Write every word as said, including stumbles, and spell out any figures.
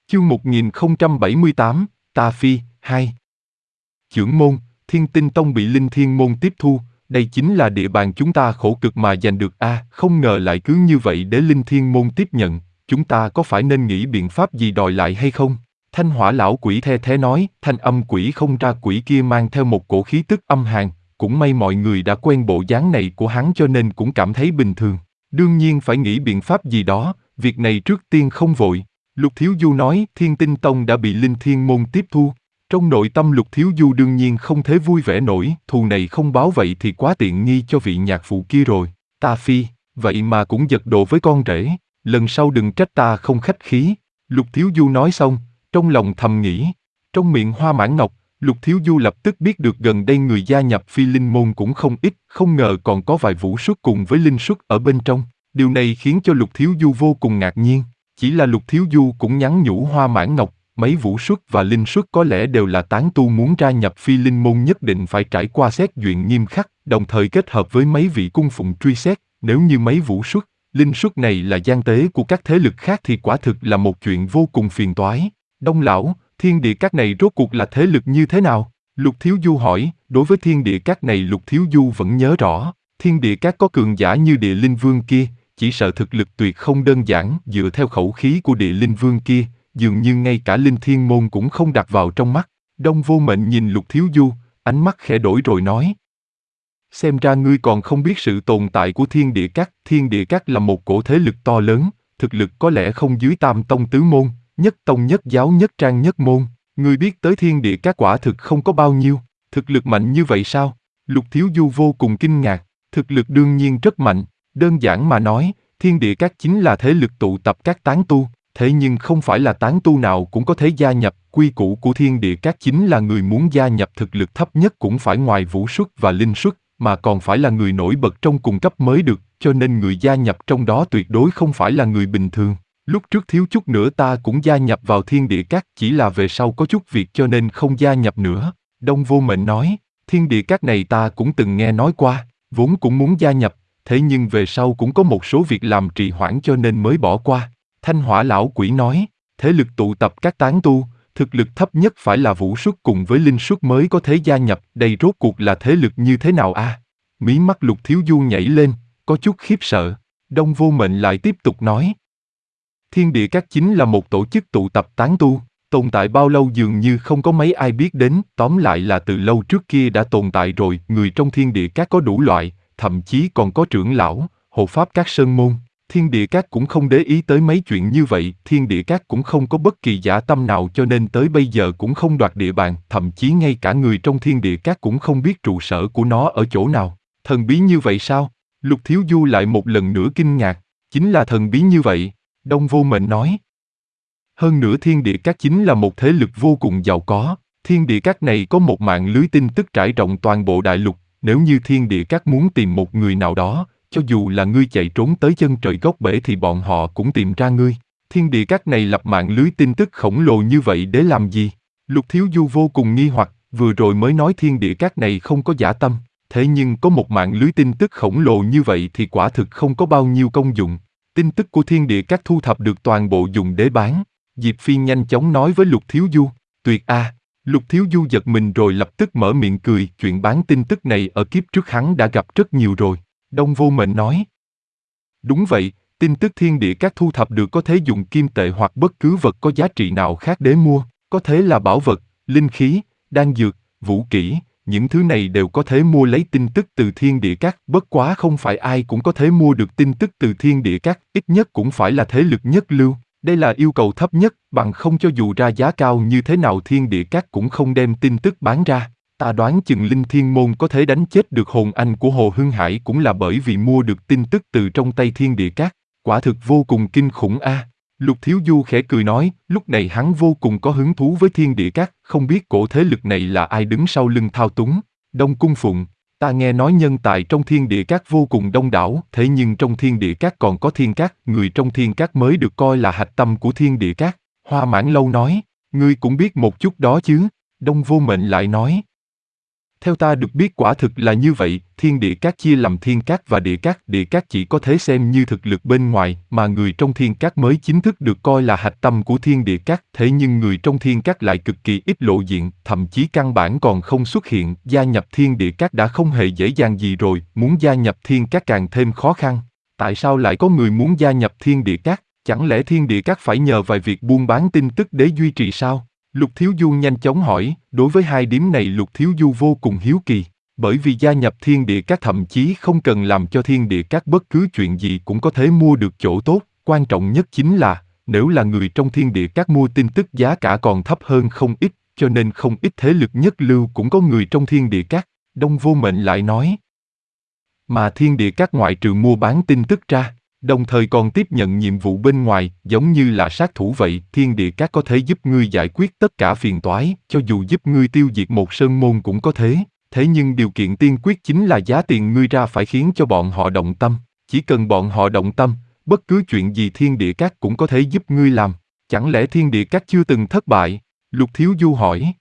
Chương một nghìn không trăm bảy mươi tám, Tà Phi, hai. Chưởng môn, Thiên Tinh Tông bị Linh Thiên Môn tiếp thu, đây chính là địa bàn chúng ta khổ cực mà giành được a, à, không ngờ lại cứ như vậy để Linh Thiên Môn tiếp nhận, chúng ta có phải nên nghĩ biện pháp gì đòi lại hay không? Thanh Hỏa lão quỷ the thế nói, thanh âm quỷ không ra quỷ kia mang theo một cổ khí tức âm hàn, cũng may mọi người đã quen bộ dáng này của hắn cho nên cũng cảm thấy bình thường. Đương nhiên phải nghĩ biện pháp gì đó, việc này trước tiên không vội. Lục Thiếu Du nói, Thiên Tinh Tông đã bị Linh Thiên Môn tiếp thu. Trong nội tâm Lục Thiếu Du đương nhiên không thể vui vẻ nổi, thù này không báo vậy thì quá tiện nghi cho vị nhạc phụ kia rồi. Ta Phi, vậy mà cũng giật đồ với con rể, lần sau đừng trách ta không khách khí. Lục Thiếu Du nói xong, trong lòng thầm nghĩ. Trong miệng Hoa Mãn Ngọc, Lục Thiếu Du lập tức biết được gần đây người gia nhập Phi Linh Môn cũng không ít, không ngờ còn có vài vũ xuất cùng với linh xuất ở bên trong. Điều này khiến cho Lục Thiếu Du vô cùng ngạc nhiên. Chỉ là Lục Thiếu Du cũng nhắn nhủ Hoa Mãn Ngọc, mấy vũ xuất và linh xuất có lẽ đều là tán tu muốn gia nhập Phi Linh Môn nhất định phải trải qua xét duyệt nghiêm khắc, đồng thời kết hợp với mấy vị cung phụng truy xét, nếu như mấy vũ xuất, linh xuất này là gian tế của các thế lực khác thì quả thực là một chuyện vô cùng phiền toái. Đông lão, Thiên Địa Các này rốt cuộc là thế lực như thế nào? Lục Thiếu Du hỏi, đối với Thiên Địa Các này Lục Thiếu Du vẫn nhớ rõ, Thiên Địa Các có cường giả như Địa Linh Vương kia, chỉ sợ thực lực tuyệt không đơn giản, dựa theo khẩu khí của Địa Linh Vương kia, dường như ngay cả Linh Thiên Môn cũng không đặt vào trong mắt. Đông Vô Mệnh nhìn Lục Thiếu Du, ánh mắt khẽ đổi rồi nói. Xem ra ngươi còn không biết sự tồn tại của Thiên Địa Các. Thiên Địa Các là một cổ thế lực to lớn, thực lực có lẽ không dưới Tam Tông Tứ Môn, Nhất Tông Nhất Giáo Nhất Trang Nhất Môn. Ngươi biết tới Thiên Địa Các quả thực không có bao nhiêu, thực lực mạnh như vậy sao? Lục Thiếu Du vô cùng kinh ngạc, thực lực đương nhiên rất mạnh. Đơn giản mà nói, Thiên Địa Các chính là thế lực tụ tập các tán tu, thế nhưng không phải là tán tu nào cũng có thể gia nhập. Quy củ của Thiên Địa Các chính là người muốn gia nhập thực lực thấp nhất cũng phải ngoài vũ xuất và linh xuất, mà còn phải là người nổi bật trong cùng cấp mới được, cho nên người gia nhập trong đó tuyệt đối không phải là người bình thường. Lúc trước thiếu chút nữa ta cũng gia nhập vào Thiên Địa Các, chỉ là về sau có chút việc cho nên không gia nhập nữa. Đông Vô Mệnh nói, Thiên Địa Các này ta cũng từng nghe nói qua, vốn cũng muốn gia nhập, thế nhưng về sau cũng có một số việc làm trì hoãn cho nên mới bỏ qua. Thanh Hỏa lão quỷ nói, thế lực tụ tập các tán tu, thực lực thấp nhất phải là vũ xuất cùng với linh xuất mới có thể gia nhập, đây rốt cuộc là thế lực như thế nào a? À? Mí mắt Lục Thiếu Du nhảy lên, có chút khiếp sợ. Đông Vô Mệnh lại tiếp tục nói, Thiên Địa Các chính là một tổ chức tụ tập tán tu, tồn tại bao lâu dường như không có mấy ai biết đến, tóm lại là từ lâu trước kia đã tồn tại rồi, người trong Thiên Địa Các có đủ loại, thậm chí còn có trưởng lão, hộ pháp các sơn môn. Thiên Địa Các cũng không để ý tới mấy chuyện như vậy, Thiên Địa Các cũng không có bất kỳ dã tâm nào cho nên tới bây giờ cũng không đoạt địa bàn, thậm chí ngay cả người trong Thiên Địa Các cũng không biết trụ sở của nó ở chỗ nào. Thần bí như vậy sao? Lục Thiếu Du lại một lần nữa kinh ngạc, chính là thần bí như vậy, Đông Vô Mệnh nói. Hơn nữa Thiên Địa Các chính là một thế lực vô cùng giàu có, Thiên Địa Các này có một mạng lưới tin tức trải rộng toàn bộ đại lục, nếu như Thiên Địa Các muốn tìm một người nào đó, cho dù là ngươi chạy trốn tới chân trời góc bể thì bọn họ cũng tìm ra ngươi. Thiên Địa Các này lập mạng lưới tin tức khổng lồ như vậy để làm gì? Lục Thiếu Du vô cùng nghi hoặc, vừa rồi mới nói Thiên Địa Các này không có dã tâm, thế nhưng có một mạng lưới tin tức khổng lồ như vậy thì quả thực không có bao nhiêu công dụng. Tin tức của Thiên Địa Các thu thập được toàn bộ dùng để bán. Diệp Phi nhanh chóng nói với Lục Thiếu Du, tuyệt a. À. Lục Thiếu Du giật mình rồi lập tức mở miệng cười, chuyện bán tin tức này ở kiếp trước hắn đã gặp rất nhiều rồi. Đông Vô Mệnh nói, đúng vậy, tin tức Thiên Địa Các thu thập được có thể dùng kim tệ hoặc bất cứ vật có giá trị nào khác để mua, có thể là bảo vật, linh khí, đan dược, vũ kỹ, những thứ này đều có thể mua lấy tin tức từ Thiên Địa Các, bất quá không phải ai cũng có thể mua được tin tức từ Thiên Địa Các, ít nhất cũng phải là thế lực nhất lưu. Đây là yêu cầu thấp nhất, bằng không cho dù ra giá cao như thế nào Thiên Địa Các cũng không đem tin tức bán ra. Ta đoán chừng Linh Thiên Môn có thể đánh chết được hồn anh của Hồ Hưng Hải cũng là bởi vì mua được tin tức từ trong tay Thiên Địa Các, quả thực vô cùng kinh khủng a. À. Lục Thiếu Du khẽ cười nói, lúc này hắn vô cùng có hứng thú với Thiên Địa Các, không biết cổ thế lực này là ai đứng sau lưng thao túng. Đông Cung Phụng, ta nghe nói nhân tài trong Thiên Địa Các vô cùng đông đảo, thế nhưng trong Thiên Địa Các còn có Thiên Các, người trong Thiên Các mới được coi là hạch tâm của Thiên Địa Các. Hoa Mãn Lâu nói, ngươi cũng biết một chút đó chứ? Đông Vô Mệnh lại nói, Theo ta được biết quả thực là như vậy, thiên địa các chia làm thiên các và địa các. Địa các chỉ có thể xem như thực lực bên ngoài, mà người trong thiên các mới chính thức được coi là hạch tâm của thiên địa các. Thế nhưng người trong thiên các lại cực kỳ ít lộ diện, thậm chí căn bản còn không xuất hiện. Gia nhập thiên địa các đã không hề dễ dàng gì rồi, muốn gia nhập thiên các càng thêm khó khăn. Tại sao lại có người muốn gia nhập thiên địa các? Chẳng lẽ thiên địa các phải nhờ vài việc buôn bán tin tức để duy trì sao? Lục Thiếu Du nhanh chóng hỏi, đối với hai điểm này Lục Thiếu Du vô cùng hiếu kỳ, bởi vì gia nhập thiên địa các thậm chí không cần làm cho thiên địa các bất cứ chuyện gì cũng có thể mua được chỗ tốt, quan trọng nhất chính là, nếu là người trong thiên địa các mua tin tức giá cả còn thấp hơn không ít, cho nên không ít thế lực nhất lưu cũng có người trong thiên địa các. Đông Vô Mệnh lại nói, mà thiên địa các ngoại trừ mua bán tin tức ra, đồng thời còn tiếp nhận nhiệm vụ bên ngoài, giống như là sát thủ vậy. Thiên địa các có thể giúp ngươi giải quyết tất cả phiền toái, cho dù giúp ngươi tiêu diệt một sơn môn cũng có thế. Thế nhưng điều kiện tiên quyết chính là giá tiền ngươi ra phải khiến cho bọn họ động tâm. Chỉ cần bọn họ động tâm, bất cứ chuyện gì thiên địa các cũng có thể giúp ngươi làm. Chẳng lẽ thiên địa các chưa từng thất bại? Lục Thiếu Du hỏi.